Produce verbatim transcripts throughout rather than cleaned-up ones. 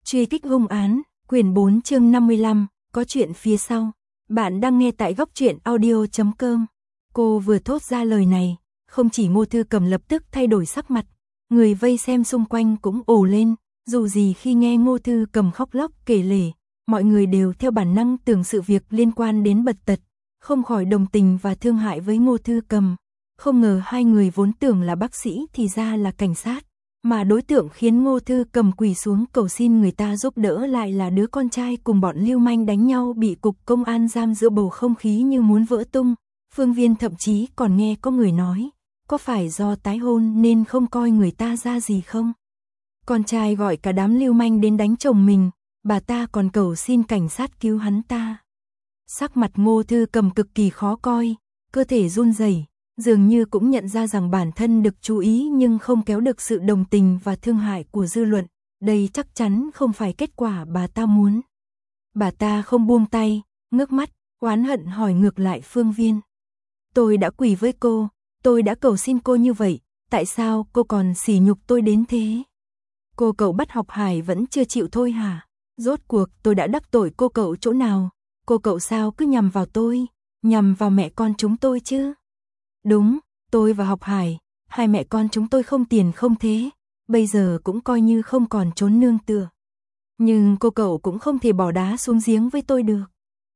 Truy kích hung án, quyển bốn chương năm mươi lăm, có chuyện phía sau. Bạn đang nghe tại góc truyện audio chấm com. Cô vừa thốt ra lời này, không chỉ Ngô Thư Cầm lập tức thay đổi sắc mặt, người vây xem xung quanh cũng ồ lên, dù gì khi nghe Ngô Thư Cầm khóc lóc kể lể, mọi người đều theo bản năng tưởng sự việc liên quan đến Bật Tật, không khỏi đồng tình và thương hại với Ngô Thư Cầm. Không ngờ hai người vốn tưởng là bác sĩ thì ra là cảnh sát, mà đối tượng khiến Ngô Thư Cầm quỳ xuống cầu xin người ta giúp đỡ lại là đứa con trai cùng bọn lưu manh đánh nhau bị cục công an giam giữa bầu không khí như muốn vỡ tung. Phương Viên thậm chí còn nghe có người nói, có phải do tái hôn nên không coi người ta ra gì không? Con trai gọi cả đám lưu manh đến đánh chồng mình, bà ta còn cầu xin cảnh sát cứu hắn ta. Sắc mặt Ngô Thư Cầm cực kỳ khó coi, cơ thể run rẩy, dường như cũng nhận ra rằng bản thân được chú ý nhưng không kéo được sự đồng tình và thương hại của dư luận, đây chắc chắn không phải kết quả bà ta muốn. Bà ta không buông tay, ngước mắt, oán hận hỏi ngược lại Phương Viên. Tôi đã quỳ với cô, tôi đã cầu xin cô như vậy, tại sao cô còn sỉ nhục tôi đến thế? Cô cậu bắt học Hải vẫn chưa chịu thôi hả? Rốt cuộc tôi đã đắc tội cô cậu chỗ nào? Cô cậu sao cứ nhằm vào tôi, nhằm vào mẹ con chúng tôi chứ? Đúng, tôi và học Hải, hai mẹ con chúng tôi không tiền không thế, bây giờ cũng coi như không còn trốn nương tựa. Nhưng cô cậu cũng không thể bỏ đá xuống giếng với tôi được.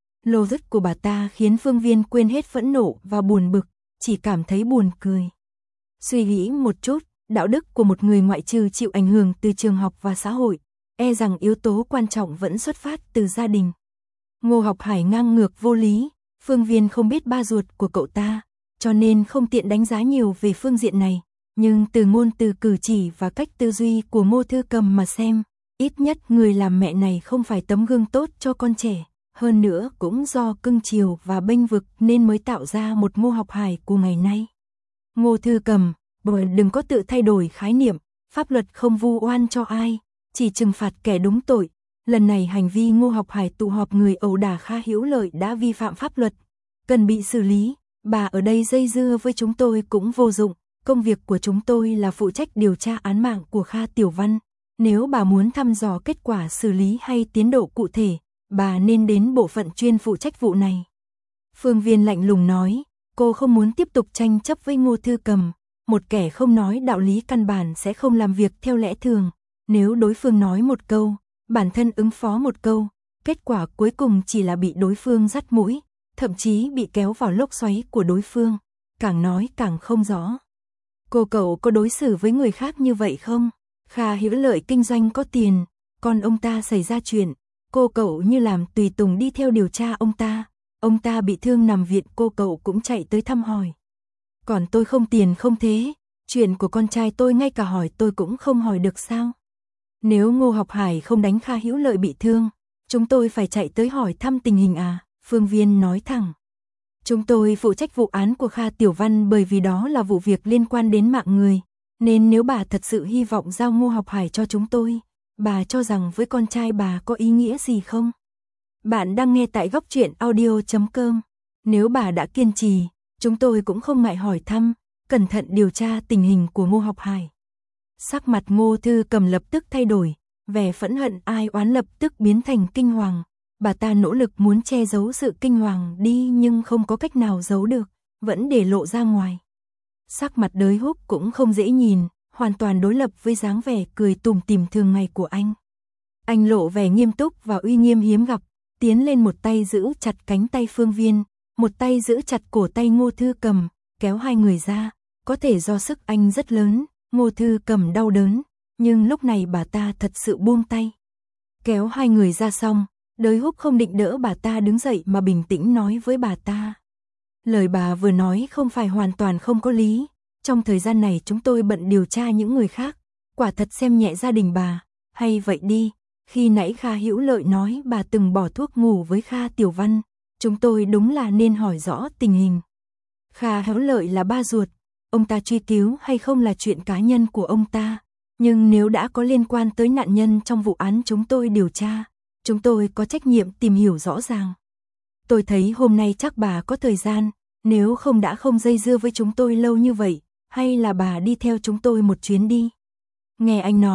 Logic của bà ta khiến Phương Viên quên hết phẫn nộ và buồn bực, chỉ cảm thấy buồn cười. Suy nghĩ một chút, đạo đức của một người ngoại trừ chịu ảnh hưởng từ trường học và xã hội, e rằng yếu tố quan trọng vẫn xuất phát từ gia đình. Ngô Học Hải ngang ngược vô lý, Phương Viên không biết ba ruột của cậu ta, cho nên không tiện đánh giá nhiều về phương diện này, nhưng từ ngôn từ cử chỉ và cách tư duy của Ngô Thư Cầm mà xem, ít nhất người làm mẹ này không phải tấm gương tốt cho con trẻ, hơn nữa cũng do cưng chiều và bênh vực nên mới tạo ra một Ngô Học Hải của ngày nay. Ngô Thư Cầm, đừng có tự thay đổi khái niệm, pháp luật không vu oan cho ai, chỉ trừng phạt kẻ đúng tội. Lần này hành vi Ngô Học Hải tụ họp người ẩu đả Kha Hữu Lợi đã vi phạm pháp luật, cần bị xử lý. Bà ở đây dây dưa với chúng tôi cũng vô dụng, công việc của chúng tôi là phụ trách điều tra án mạng của Kha Tiểu Văn. Nếu bà muốn thăm dò kết quả xử lý hay tiến độ cụ thể, bà nên đến bộ phận chuyên phụ trách vụ này. Phương Viên lạnh lùng nói, cô không muốn tiếp tục tranh chấp với Ngô Thư Cầm, một kẻ không nói đạo lý căn bản sẽ không làm việc theo lẽ thường. Nếu đối phương nói một câu, bản thân ứng phó một câu, kết quả cuối cùng chỉ là bị đối phương dắt mũi, thậm chí bị kéo vào lốc xoáy của đối phương, càng nói càng không rõ. Cô cậu có đối xử với người khác như vậy không? Kha Hữu Lợi kinh doanh có tiền, còn ông ta xảy ra chuyện, cô cậu như làm tùy tùng đi theo điều tra ông ta, ông ta bị thương nằm viện cô cậu cũng chạy tới thăm hỏi. Còn tôi không tiền không thế, chuyện của con trai tôi ngay cả hỏi tôi cũng không hỏi được sao? Nếu Ngô Học Hải không đánh Kha Hữu Lợi bị thương, chúng tôi phải chạy tới hỏi thăm tình hình à? Phương Viên nói thẳng. Chúng tôi phụ trách vụ án của Kha Tiểu Văn bởi vì đó là vụ việc liên quan đến mạng người, nên nếu bà thật sự hy vọng giao Ngô Học Hải cho chúng tôi, bà cho rằng với con trai bà có ý nghĩa gì không? Bạn đang nghe tại góc truyện audio chấm com. Nếu bà đã kiên trì, chúng tôi cũng không ngại hỏi thăm, cẩn thận điều tra tình hình của Ngô Học Hải. Sắc mặt Ngô Thư Cầm lập tức thay đổi, vẻ phẫn hận ai oán lập tức biến thành kinh hoàng. Bà ta nỗ lực muốn che giấu sự kinh hoàng đi nhưng không có cách nào giấu được, vẫn để lộ ra ngoài. Sắc mặt Đới Húc cũng không dễ nhìn, hoàn toàn đối lập với dáng vẻ cười tủm tỉm thường ngày của anh. Anh lộ vẻ nghiêm túc và uy nghiêm hiếm gặp, tiến lên một tay giữ chặt cánh tay Phương Viên, một tay giữ chặt cổ tay Ngô Thư Cầm, kéo hai người ra, có thể do sức anh rất lớn, Ngô Thư Cầm đau đớn, nhưng lúc này bà ta thật sự buông tay. Kéo hai người ra xong, Đới Húc không định đỡ bà ta đứng dậy mà bình tĩnh nói với bà ta. Lời bà vừa nói không phải hoàn toàn không có lý, trong thời gian này chúng tôi bận điều tra những người khác, quả thật xem nhẹ gia đình bà, hay vậy đi, khi nãy Kha Hữu Lợi nói bà từng bỏ thuốc ngủ với Kha Tiểu Văn, chúng tôi đúng là nên hỏi rõ tình hình. Kha Hữu Lợi là ba ruột, ông ta truy cứu hay không là chuyện cá nhân của ông ta, nhưng nếu đã có liên quan tới nạn nhân trong vụ án chúng tôi điều tra, chúng tôi có trách nhiệm tìm hiểu rõ ràng. Tôi thấy hôm nay chắc bà có thời gian, nếu không đã không dây dưa với chúng tôi lâu như vậy, hay là bà đi theo chúng tôi một chuyến đi. Nghe anh nói,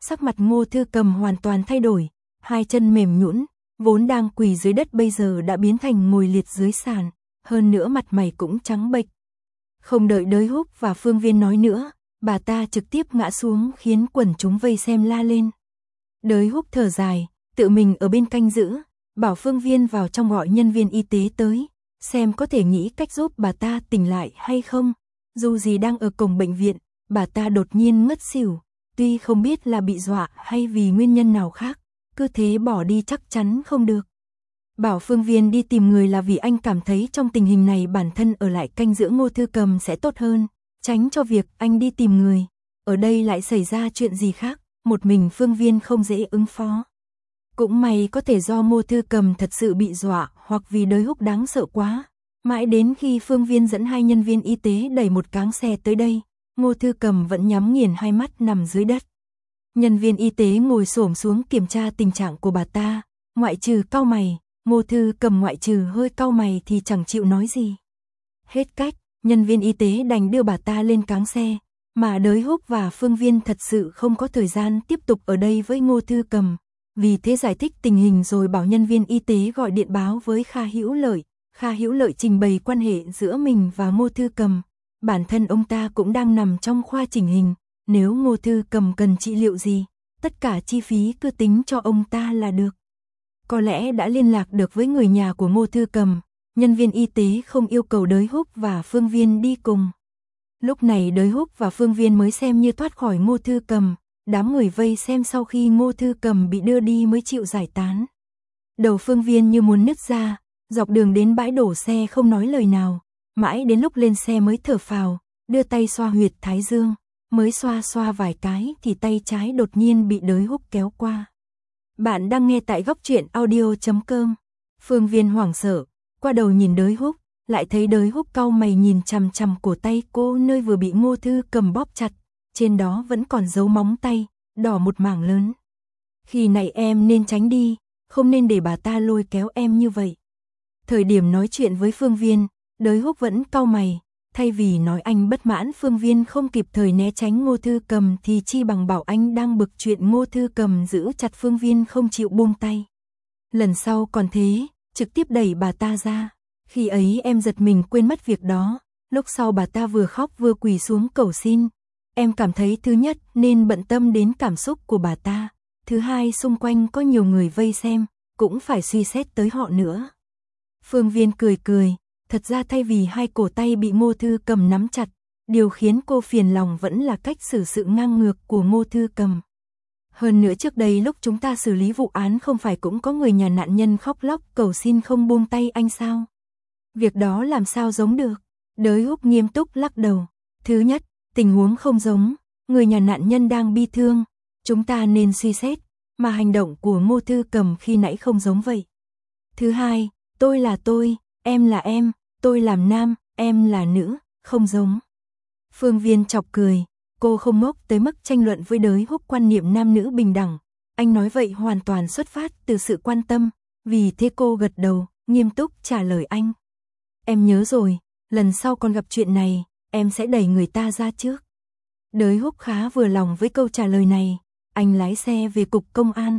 Sắc mặt Ngô Thư Cầm hoàn toàn thay đổi, hai chân mềm nhũn, vốn đang quỳ dưới đất bây giờ đã biến thành ngồi liệt dưới sàn, hơn nữa mặt mày cũng trắng bệch. Không đợi Đới Húc và Phương Viên nói nữa, bà ta trực tiếp ngã xuống khiến quần chúng vây xem la lên. Đới Húc thở dài, tự mình ở bên canh giữ, bảo Phương Viên vào trong gọi nhân viên y tế tới, xem có thể nghĩ cách giúp bà ta tỉnh lại hay không. Dù gì đang ở cổng bệnh viện, bà ta đột nhiên ngất xỉu, tuy không biết là bị dọa hay vì nguyên nhân nào khác, cứ thế bỏ đi chắc chắn không được. Bảo Phương Viên đi tìm người là vì anh cảm thấy trong tình hình này bản thân ở lại canh giữ Ngô Thư Cầm sẽ tốt hơn, tránh cho việc anh đi tìm người. Ở đây lại xảy ra chuyện gì khác, một mình Phương Viên không dễ ứng phó. Cũng may có thể do Ngô Thư Cầm thật sự bị dọa hoặc vì Đới Húc đáng sợ quá. Mãi đến khi Phương Viên dẫn hai nhân viên y tế đẩy một cáng xe tới đây, Ngô Thư Cầm vẫn nhắm nghiền hai mắt nằm dưới đất. Nhân viên y tế ngồi xổm xuống kiểm tra tình trạng của bà ta, ngoại trừ cau mày, Ngô Thư Cầm ngoại trừ hơi cau mày thì chẳng chịu nói gì. Hết cách, nhân viên y tế đành đưa bà ta lên cáng xe, mà Đới Húc và Phương Viên thật sự không có thời gian tiếp tục ở đây với Ngô Thư Cầm. Vì thế giải thích tình hình rồi bảo nhân viên y tế gọi điện báo với Kha Hữu Lợi. Kha Hữu Lợi trình bày quan hệ giữa mình và Ngô Thư Cầm. Bản thân ông ta cũng đang nằm trong khoa chỉnh hình, nếu Ngô Thư Cầm cần trị liệu gì, tất cả chi phí cứ tính cho ông ta là được. Có lẽ đã liên lạc được với người nhà của Ngô Thư Cầm, nhân viên y tế không yêu cầu Đới Húc và Phương Viên đi cùng. Lúc này Đới Húc và Phương Viên mới xem như thoát khỏi Ngô Thư Cầm, đám người vây xem sau khi Ngô Thư Cầm bị đưa đi mới chịu giải tán. Đầu Phương Viên như muốn nứt ra, dọc đường đến bãi đổ xe không nói lời nào, mãi đến lúc lên xe mới thở phào, đưa tay xoa huyệt thái dương, mới xoa xoa vài cái thì tay trái đột nhiên bị Đới Húc kéo qua. Bạn đang nghe tại góc truyện audio chấm com. Phương Viên hoảng sợ, qua đầu nhìn Đới Húc, lại thấy Đới Húc cau mày nhìn chằm chằm cổ tay cô nơi vừa bị Ngô Thư Cầm bóp chặt, trên đó vẫn còn dấu móng tay, đỏ một mảng lớn. Khi này em nên tránh đi, không nên để bà ta lôi kéo em như vậy. Thời điểm nói chuyện với Phương Viên, Đới Húc vẫn cau mày, thay vì nói anh bất mãn Phương Viên không kịp thời né tránh Ngô Thư Cầm thì chi bằng bảo anh đang bực chuyện Ngô Thư Cầm giữ chặt Phương Viên không chịu buông tay. Lần sau còn thế, trực tiếp đẩy bà ta ra. Khi ấy em giật mình quên mất việc đó, lúc sau bà ta vừa khóc vừa quỳ xuống cầu xin. Em cảm thấy thứ nhất nên bận tâm đến cảm xúc của bà ta, thứ hai xung quanh có nhiều người vây xem, cũng phải suy xét tới họ nữa. Phương Viên cười cười, thật ra thay vì hai cổ tay bị Ngô Thư Cầm nắm chặt, điều khiến cô phiền lòng vẫn là cách xử sự ngang ngược của Ngô Thư Cầm. Hơn nữa trước đây lúc chúng ta xử lý vụ án không phải cũng có người nhà nạn nhân khóc lóc cầu xin không buông tay anh sao? Việc đó làm sao giống được? Đới Húc nghiêm túc lắc đầu. Thứ nhất, tình huống không giống, người nhà nạn nhân đang bi thương, chúng ta nên suy xét, mà hành động của Ngô Thư Cầm khi nãy không giống vậy. Thứ hai, tôi là tôi, em là em, tôi làm nam, em là nữ, không giống. Phương Viên chọc cười, cô không ngốc tới mức tranh luận với Đới Húc quan niệm nam nữ bình đẳng. Anh nói vậy hoàn toàn xuất phát từ sự quan tâm, vì thế cô gật đầu, nghiêm túc trả lời anh. Em nhớ rồi, lần sau còn gặp chuyện này, em sẽ đẩy người ta ra trước. Đới Húc khá vừa lòng với câu trả lời này, anh lái xe về cục công an.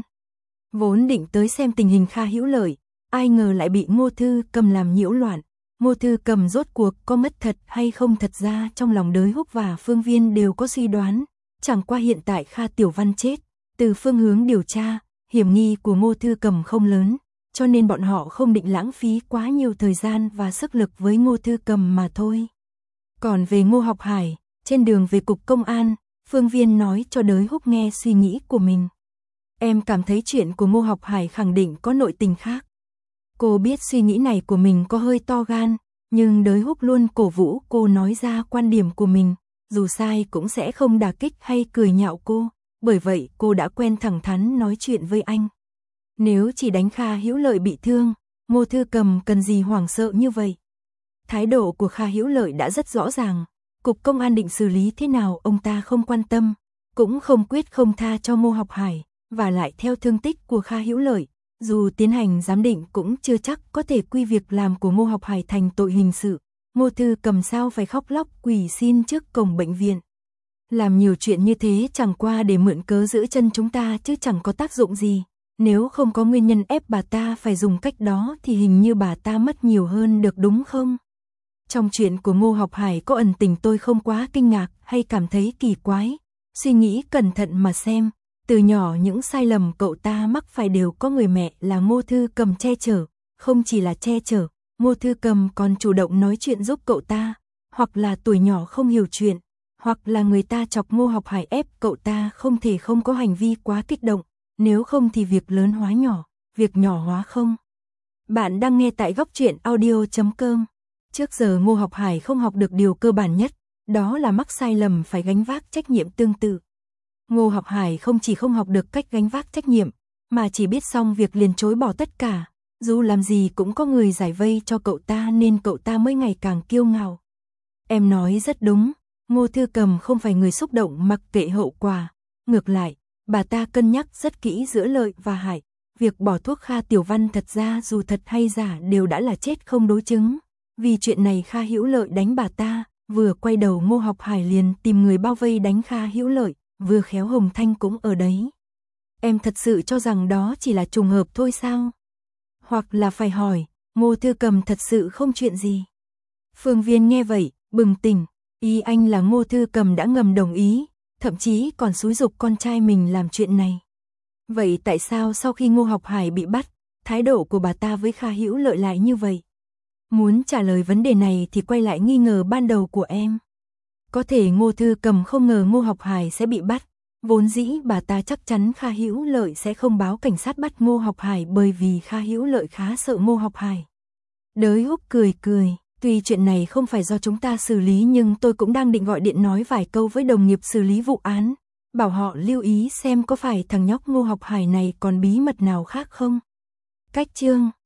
Vốn định tới xem tình hình Kha Hữu Lợi, ai ngờ lại bị Ngô Thư Cầm làm nhiễu loạn. Ngô Thư Cầm rốt cuộc có mất thật hay không, thật ra trong lòng Đới Húc và Phương Viên đều có suy đoán, chẳng qua hiện tại Kha Tiểu Văn chết, từ phương hướng điều tra, hiểm nghi của Ngô Thư Cầm không lớn, cho nên bọn họ không định lãng phí quá nhiều thời gian và sức lực với Ngô Thư Cầm mà thôi. Còn về Ngô Học Hải, trên đường về cục công an, Phương Viên nói cho Đới Húc nghe suy nghĩ của mình. Em cảm thấy chuyện của Ngô Học Hải khẳng định có nội tình khác. Cô biết suy nghĩ này của mình có hơi to gan, nhưng Đới Húc luôn cổ vũ cô nói ra quan điểm của mình, dù sai cũng sẽ không đả kích hay cười nhạo cô, bởi vậy cô đã quen thẳng thắn nói chuyện với anh. Nếu chỉ đánh Kha Hữu Lợi bị thương, Ngô Thư Cầm cần gì hoảng sợ như vậy? Thái độ của Kha Hữu Lợi đã rất rõ ràng, cục công an định xử lý thế nào ông ta không quan tâm, cũng không quyết không tha cho Ngô Học Hải, và lại theo thương tích của Kha Hữu Lợi, dù tiến hành giám định cũng chưa chắc có thể quy việc làm của Ngô Học Hải thành tội hình sự. Ngô Thư Cầm sao phải khóc lóc quỳ xin trước cổng bệnh viện. Làm nhiều chuyện như thế chẳng qua để mượn cớ giữ chân chúng ta chứ chẳng có tác dụng gì. Nếu không có nguyên nhân ép bà ta phải dùng cách đó thì hình như bà ta mất nhiều hơn được đúng không? Trong chuyện của Ngô Học Hải có ẩn tình tôi không quá kinh ngạc hay cảm thấy kỳ quái. Suy nghĩ cẩn thận mà xem, từ nhỏ những sai lầm cậu ta mắc phải đều có người mẹ là Ngô Thư Cầm che chở. Không chỉ là che chở, Ngô Thư Cầm còn chủ động nói chuyện giúp cậu ta, hoặc là tuổi nhỏ không hiểu chuyện, hoặc là người ta chọc Ngô Học Hải ép cậu ta không thể không có hành vi quá kích động, nếu không thì việc lớn hóa nhỏ, việc nhỏ hóa không. Bạn đang nghe tại góc truyện audio chấm com. Trước giờ Ngô Học Hải không học được điều cơ bản nhất, đó là mắc sai lầm phải gánh vác trách nhiệm tương tự. Ngô Học Hải không chỉ không học được cách gánh vác trách nhiệm, mà chỉ biết xong việc liền chối bỏ tất cả, dù làm gì cũng có người giải vây cho cậu ta nên cậu ta mới ngày càng kiêu ngạo. Em nói rất đúng, Ngô Thư Cầm không phải người xúc động mặc kệ hậu quả, ngược lại, bà ta cân nhắc rất kỹ giữa lợi và hại. Việc bỏ thuốc Kha Tiểu Văn thật ra dù thật hay giả đều đã là chết không đối chứng. Vì chuyện này Kha Hữu Lợi đánh bà ta, vừa quay đầu Ngô Học Hải liền tìm người bao vây đánh Kha Hữu Lợi, vừa khéo Hồng Thanh cũng ở đấy. Em thật sự cho rằng đó chỉ là trùng hợp thôi sao? Hoặc là phải hỏi, Ngô Thư Cầm thật sự không chuyện gì? Phương Viên nghe vậy, bừng tỉnh, ý anh là Ngô Thư Cầm đã ngầm đồng ý, thậm chí còn xúi giục con trai mình làm chuyện này. Vậy tại sao sau khi Ngô Học Hải bị bắt, thái độ của bà ta với Kha Hữu Lợi lại như vậy? Muốn trả lời vấn đề này thì quay lại nghi ngờ ban đầu của em. Có thể Ngô Thư Cầm không ngờ Ngô Học Hải sẽ bị bắt, vốn dĩ bà ta chắc chắn Kha Hữu Lợi sẽ không báo cảnh sát bắt Ngô Học Hải bởi vì Kha Hữu Lợi khá sợ Ngô Học Hải. Đới Húc cười cười, tuy chuyện này không phải do chúng ta xử lý nhưng tôi cũng đang định gọi điện nói vài câu với đồng nghiệp xử lý vụ án, bảo họ lưu ý xem có phải thằng nhóc Ngô Học Hải này còn bí mật nào khác không. Cách chương